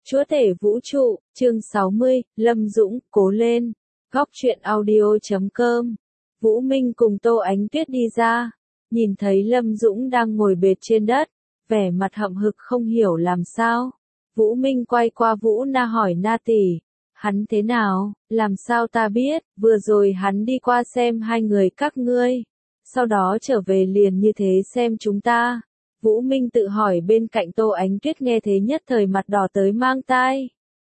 Chúa tể vũ trụ, chương 60, Lâm Dũng, cố lên. Góc truyện audio.com. Vũ Minh cùng Tô Ánh Tuyết đi ra, nhìn thấy Lâm Dũng đang ngồi bệt trên đất, vẻ mặt hậm hực không hiểu làm sao. Vũ Minh quay qua Vũ Na hỏi Na tỷ, hắn thế nào, làm sao ta biết, vừa rồi hắn đi qua xem hai người các ngươi, sau đó trở về liền như thế xem chúng ta. Vũ Minh tự hỏi bên cạnh Tô Ánh Tuyết nghe thế nhất thời mặt đỏ tới mang tai.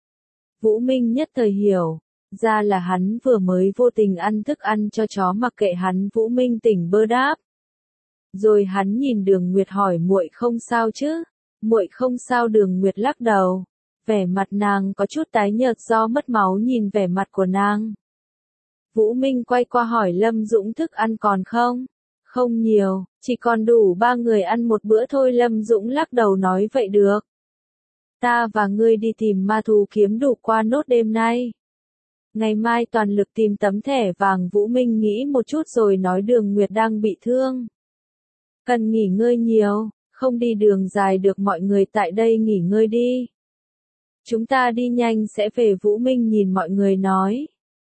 Vũ Minh nhất thời hiểu, ra là hắn vừa mới vô tình ăn thức ăn cho chó mặc kệ hắn. Vũ Minh tỉnh bơ đáp. Rồi hắn nhìn Đường Nguyệt hỏi muội không sao chứ? Muội không sao. Đường Nguyệt lắc đầu, vẻ mặt nàng có chút tái nhợt do mất máu. Nhìn vẻ mặt của nàng, Vũ Minh quay qua hỏi Lâm Dũng thức ăn còn không? Không nhiều, chỉ còn đủ 3 người ăn một bữa thôi. Lâm Dũng lắc đầu nói vậy được. Ta và ngươi đi tìm ma thú kiếm đủ qua nốt đêm nay. Ngày mai toàn lực tìm tấm thẻ vàng. Vũ Minh nghĩ một chút rồi nói Đường Nguyệt đang bị thương, cần nghỉ ngơi nhiều, không đi đường dài được. Mọi người tại đây nghỉ ngơi đi. Chúng ta đi nhanh sẽ về. Vũ Minh nhìn mọi người nói.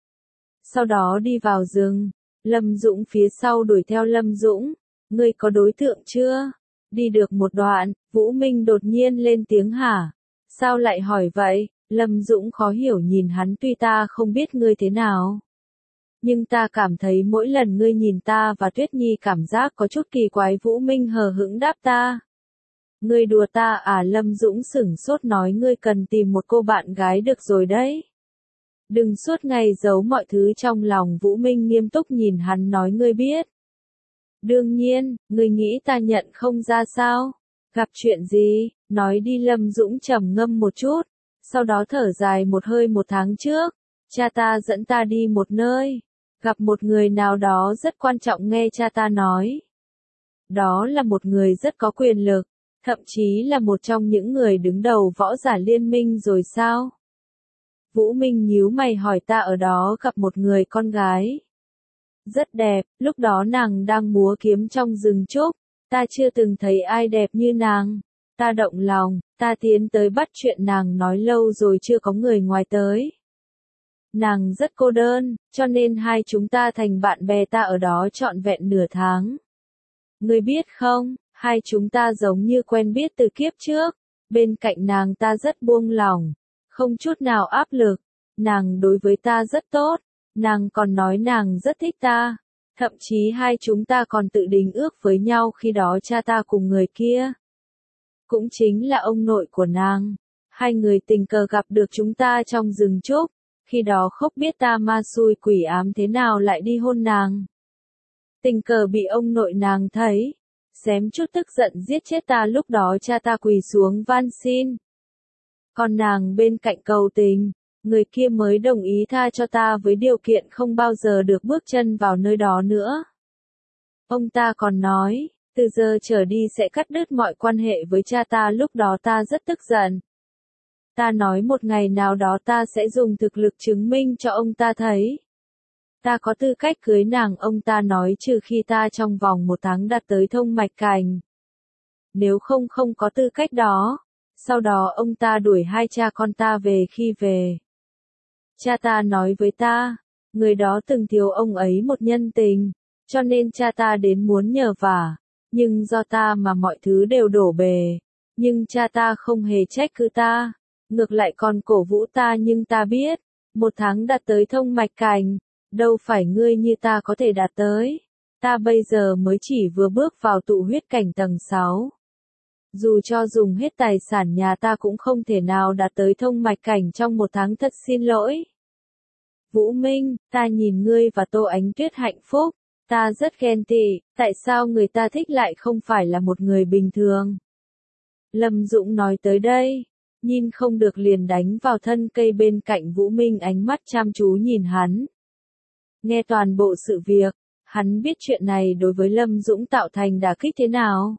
Sau đó đi vào rừng. Lâm Dũng phía sau đuổi theo. Lâm Dũng, ngươi có đối tượng chưa? Đi được một đoạn, Vũ Minh đột nhiên lên tiếng hả? Sao lại hỏi vậy? Lâm Dũng khó hiểu nhìn hắn. Tuy ta không biết ngươi thế nào, nhưng ta cảm thấy mỗi lần ngươi nhìn ta và Tuyết Nhi cảm giác có chút kỳ quái. Vũ Minh hờ hững đáp ta. Ngươi đùa ta à? Lâm Dũng sửng sốt nói ngươi cần tìm một cô bạn gái được rồi đấy. Đừng suốt ngày giấu mọi thứ trong lòng. Vũ Minh nghiêm túc nhìn hắn nói ngươi biết. Đương nhiên, ngươi nghĩ ta nhận không ra sao? Gặp chuyện gì? Nói đi. Lâm Dũng trầm ngâm một chút, sau đó thở dài một hơi. 1 tháng trước, cha ta dẫn ta đi một nơi, gặp một người nào đó rất quan trọng. Nghe cha ta nói, đó là một người rất có quyền lực, thậm chí là một trong những người đứng đầu võ giả liên minh rồi sao? Vũ Minh nhíu mày hỏi ta ở đó gặp một người con gái rất đẹp, lúc đó nàng đang múa kiếm trong rừng trúc, ta chưa từng thấy ai đẹp như nàng. Ta động lòng, ta tiến tới bắt chuyện nàng, nói lâu rồi chưa có người ngoài tới. Nàng rất cô đơn, cho nên hai chúng ta thành bạn bè. Ta ở đó trọn vẹn nửa tháng. Ngươi biết không, hai chúng ta giống như quen biết từ kiếp trước. Bên cạnh nàng ta rất buông lỏng, không chút nào áp lực. Nàng đối với ta rất tốt, nàng còn nói nàng rất thích ta. Thậm chí hai chúng ta còn tự đính ước với nhau. Khi đó cha ta cùng người kia, cũng chính là ông nội của nàng, hai người tình cờ gặp được chúng ta trong rừng trúc. Khi đó không biết ta ma xui quỷ ám thế nào lại đi hôn nàng. Tình cờ bị ông nội nàng thấy, xém chút tức giận giết chết ta. Lúc đó cha ta quỳ xuống van xin, còn nàng bên cạnh cầu tình, người kia mới đồng ý tha cho ta với điều kiện không bao giờ được bước chân vào nơi đó nữa. Ông ta còn nói, từ giờ trở đi sẽ cắt đứt mọi quan hệ với cha ta. Lúc đó ta rất tức giận. Ta nói một ngày nào đó ta sẽ dùng thực lực chứng minh cho ông ta thấy ta có tư cách cưới nàng. Ông ta nói trừ khi ta trong vòng 1 tháng đạt tới thông mạch cảnh, nếu không không có tư cách đó. Sau đó ông ta đuổi hai cha con ta về. Khi về, cha ta nói với ta, người đó từng thiếu ông ấy một nhân tình, cho nên cha ta đến muốn nhờ vả, nhưng do ta mà mọi thứ đều đổ bể. Nhưng cha ta không hề trách cứ ta, ngược lại còn cổ vũ ta. Nhưng ta biết, 1 tháng đạt tới thông mạch cảnh, đâu phải ngươi như ta có thể đạt tới. Ta bây giờ mới chỉ vừa bước vào tụ huyết cảnh tầng 6. Dù cho dùng hết tài sản nhà ta cũng không thể nào đạt tới thông mạch cảnh trong 1 tháng. Thật xin lỗi. Vũ Minh, ta nhìn ngươi và Tô Ánh Tuyết hạnh phúc, ta rất ghen tị. Tại sao người ta thích lại không phải là một người bình thường? Lâm Dũng nói tới đây, nhìn không được liền đánh vào thân cây bên cạnh Vũ Minh. Ánh mắt chăm chú nhìn hắn. Nghe toàn bộ sự việc, hắn biết chuyện này đối với Lâm Dũng tạo thành đả kích thế nào.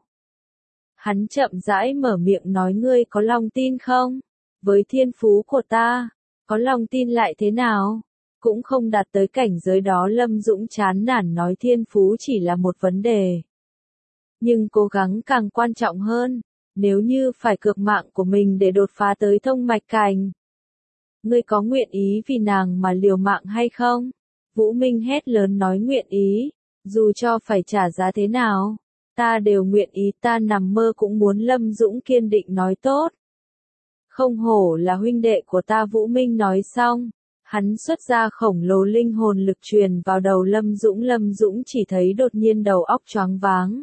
Hắn chậm rãi mở miệng nói ngươi có lòng tin không? Với thiên phú của ta, có lòng tin lại thế nào? Cũng không đạt tới cảnh giới đó. Lâm Dũng chán nản nói thiên phú chỉ là một vấn đề, nhưng cố gắng càng quan trọng hơn. Nếu như phải cược mạng của mình để đột phá tới thông mạch cảnh, ngươi có nguyện ý vì nàng mà liều mạng hay không? Vũ Minh hét lớn nói nguyện ý, dù cho phải trả giá thế nào, ta đều nguyện ý, ta nằm mơ cũng muốn. Lâm Dũng kiên định nói tốt. Không hổ là huynh đệ của ta. Vũ Minh nói xong, hắn xuất ra khổng lồ linh hồn lực truyền vào đầu Lâm Dũng. Lâm Dũng chỉ thấy đột nhiên đầu óc choáng váng,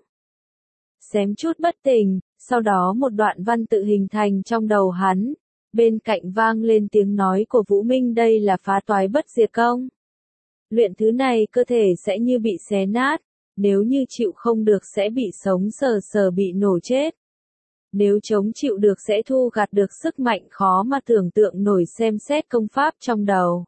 xém chút bất tỉnh, sau đó một đoạn văn tự hình thành trong đầu hắn. Bên cạnh vang lên tiếng nói của Vũ Minh, đây là phá toái bất diệt công. Luyện thứ này cơ thể sẽ như bị xé nát, nếu như chịu không được sẽ bị sống sờ sờ bị nổ chết. Nếu chống chịu được sẽ thu gặt được sức mạnh khó mà tưởng tượng nổi. Xem xét công pháp trong đầu,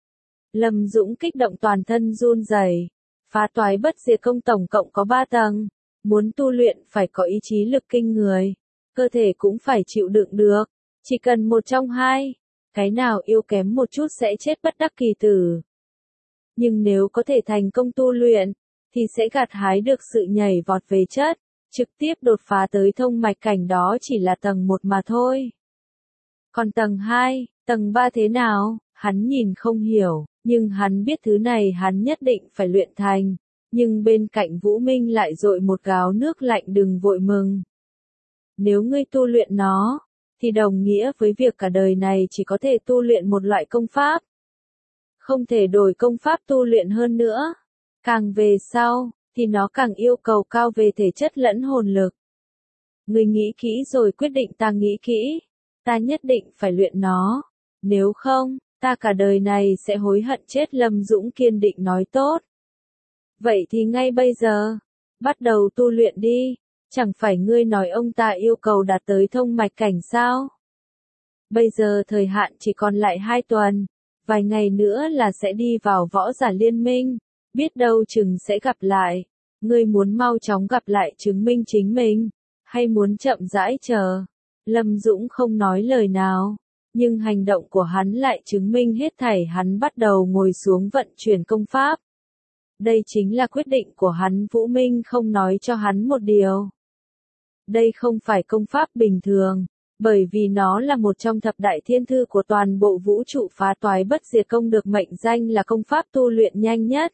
Lâm Dũng kích động toàn thân run rẩy. Phá toái bất diệt công tổng cộng có 3 tầng, muốn tu luyện phải có ý chí lực kinh người, cơ thể cũng phải chịu đựng được, chỉ cần một trong hai, cái nào yếu kém một chút sẽ chết bất đắc kỳ tử. Nhưng nếu có thể thành công tu luyện, thì sẽ gặt hái được sự nhảy vọt về chất, trực tiếp đột phá tới thông mạch cảnh. Đó chỉ là tầng 1 mà thôi. Còn tầng 2, tầng 3 thế nào, hắn nhìn không hiểu, nhưng hắn biết thứ này hắn nhất định phải luyện thành. Nhưng bên cạnh Vũ Minh lại dội một gáo nước lạnh, đừng vội mừng. Nếu ngươi tu luyện nó, thì đồng nghĩa với việc cả đời này chỉ có thể tu luyện một loại công pháp. Không thể đổi công pháp tu luyện hơn nữa. Càng về sau, thì nó càng yêu cầu cao về thể chất lẫn hồn lực. Ngươi nghĩ kỹ rồi quyết định. Ta nghĩ kỹ, ta nhất định phải luyện nó. Nếu không, ta cả đời này sẽ hối hận chết. Lâm Dũng kiên định nói tốt. Vậy thì ngay bây giờ, bắt đầu tu luyện đi. Chẳng phải ngươi nói ông ta yêu cầu đạt tới thông mạch cảnh sao? Bây giờ thời hạn chỉ còn lại 2 tuần, vài ngày nữa là sẽ đi vào võ giả liên minh, biết đâu chừng sẽ gặp lại. Ngươi muốn mau chóng gặp lại chứng minh chính mình, hay muốn chậm rãi chờ? Lâm Dũng không nói lời nào, nhưng hành động của hắn lại chứng minh hết thảy. Hắn bắt đầu ngồi xuống vận chuyển công pháp. Đây chính là quyết định của hắn. Vũ Minh không nói cho hắn một điều. Đây không phải công pháp bình thường, bởi vì nó là một trong thập đại thiên thư của toàn bộ vũ trụ. Phá toái bất diệt công được mệnh danh là công pháp tu luyện nhanh nhất,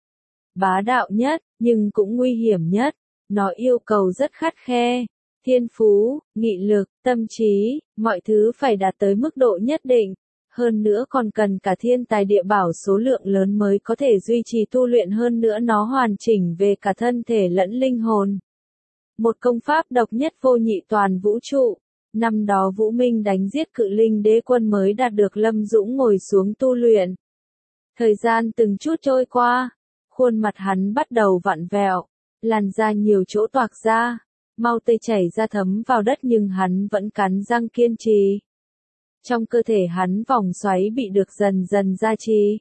bá đạo nhất, nhưng cũng nguy hiểm nhất. Nó yêu cầu rất khắt khe, thiên phú, nghị lực, tâm trí, mọi thứ phải đạt tới mức độ nhất định. Hơn nữa còn cần cả thiên tài địa bảo số lượng lớn mới có thể duy trì tu luyện. Hơn nữa nó hoàn chỉnh về cả thân thể lẫn linh hồn. Một công pháp độc nhất vô nhị toàn vũ trụ. Năm đó Vũ Minh đánh giết cự linh đế quân mới đạt được. Lâm Dũng ngồi xuống tu luyện. Thời gian từng chút trôi qua, khuôn mặt hắn bắt đầu vặn vẹo, làn da nhiều chỗ toạc ra, mau tê chảy ra thấm vào đất, nhưng hắn vẫn cắn răng kiên trì. Trong cơ thể hắn vòng xoáy bị được dần dần gia trì.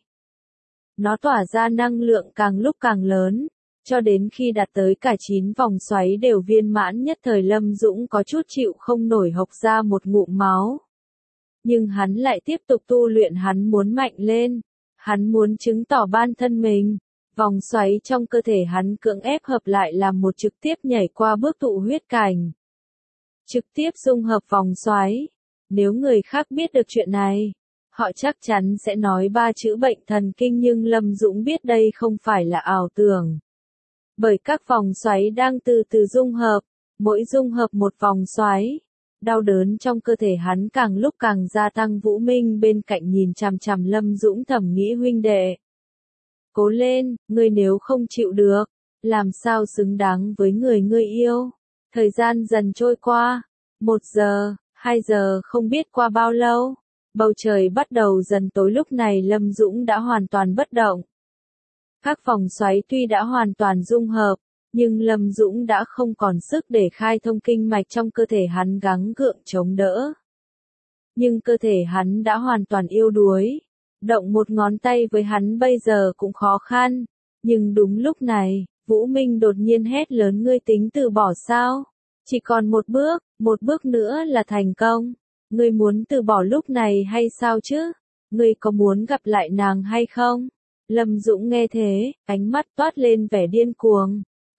Nó tỏa ra năng lượng càng lúc càng lớn, cho đến khi đạt tới cả 9 vòng xoáy đều viên mãn. Nhất thời Lâm Dũng có chút chịu không nổi, hộc ra một ngụm máu. Nhưng hắn lại tiếp tục tu luyện. Hắn muốn mạnh lên, hắn muốn chứng tỏ bản thân mình. Vòng xoáy trong cơ thể hắn cưỡng ép hợp lại làm một, trực tiếp nhảy qua bước tụ huyết cảnh, trực tiếp dung hợp vòng xoáy. Nếu người khác biết được chuyện này, họ chắc chắn sẽ nói 3 chữ bệnh thần kinh. Nhưng Lâm Dũng biết đây không phải là ảo tưởng, bởi các vòng xoáy đang từ từ dung hợp. Mỗi dung hợp một vòng xoáy, đau đớn trong cơ thể hắn càng lúc càng gia tăng. Vũ Minh bên cạnh nhìn chằm chằm Lâm Dũng thầm nghĩ, huynh đệ, cố lên, ngươi nếu không chịu được, làm sao xứng đáng với người ngươi yêu. Thời gian dần trôi qua, 1 giờ, 2 giờ, không biết qua bao lâu, bầu trời bắt đầu dần tối. Lúc này Lâm Dũng đã hoàn toàn bất động. Các vòng xoáy tuy đã hoàn toàn dung hợp, nhưng Lâm Dũng đã không còn sức để khai thông kinh mạch trong cơ thể. Hắn gắng gượng chống đỡ, nhưng cơ thể hắn đã hoàn toàn yếu đuối. Động một ngón tay với hắn bây giờ cũng khó khăn. Nhưng đúng lúc này, Vũ Minh đột nhiên hét lớn, ngươi tính từ bỏ sao? Chỉ còn một bước nữa là thành công. Ngươi muốn từ bỏ lúc này hay sao chứ? Ngươi có muốn gặp lại nàng hay không? Lâm Dũng nghe thế, ánh mắt toát lên vẻ điên cuồng.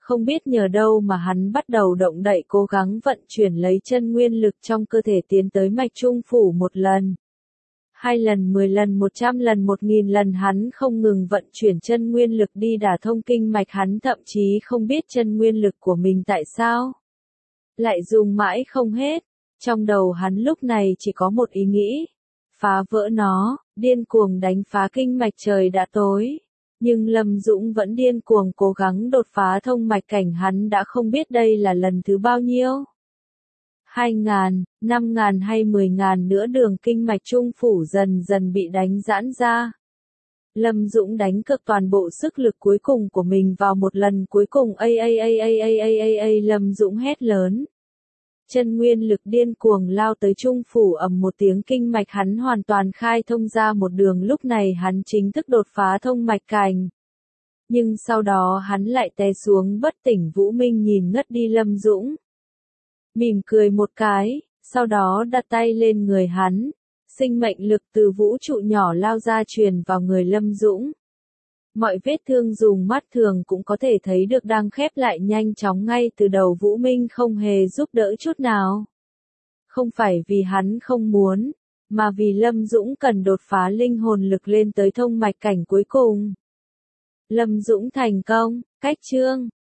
Không biết nhờ đâu mà hắn bắt đầu động đậy cố gắng vận chuyển lấy chân nguyên lực trong cơ thể tiến tới mạch trung phủ một lần. 2 lần, 10 lần, 100 lần, 1000 lần hắn không ngừng vận chuyển chân nguyên lực đi đả thông kinh mạch, hắn thậm chí không biết chân nguyên lực của mình tại sao lại dùng mãi không hết. Trong đầu hắn lúc này chỉ có một ý nghĩ, phá vỡ nó, điên cuồng đánh phá kinh mạch. Trời đã tối, nhưng Lâm Dũng vẫn điên cuồng cố gắng đột phá thông mạch cảnh, hắn đã không biết đây là lần thứ bao nhiêu. 2.000, 5.000 hay 10.000 nữa đường kinh mạch trung phủ dần dần bị đánh giãn ra. Lâm Dũng đánh cược toàn bộ sức lực cuối cùng của mình vào một lần cuối cùng. Lâm Dũng hét lớn. Chân nguyên lực điên cuồng lao tới trung phủ, ầm một tiếng kinh mạch hắn hoàn toàn khai thông ra một đường, lúc này hắn chính thức đột phá thông mạch cảnh. Nhưng sau đó hắn lại té xuống bất tỉnh. Vũ Minh nhìn ngất đi Lâm Dũng, mỉm cười một cái, sau đó đặt tay lên người hắn. Sinh mệnh lực từ vũ trụ nhỏ lao ra truyền vào người Lâm Dũng. Mọi vết thương dùng mắt thường cũng có thể thấy được đang khép lại nhanh chóng ngay từ đầu. Vũ Minh không hề giúp đỡ chút nào. Không phải vì hắn không muốn, mà vì Lâm Dũng cần đột phá linh hồn lực lên tới thông mạch cảnh cuối cùng. Lâm Dũng thành công. Cách chương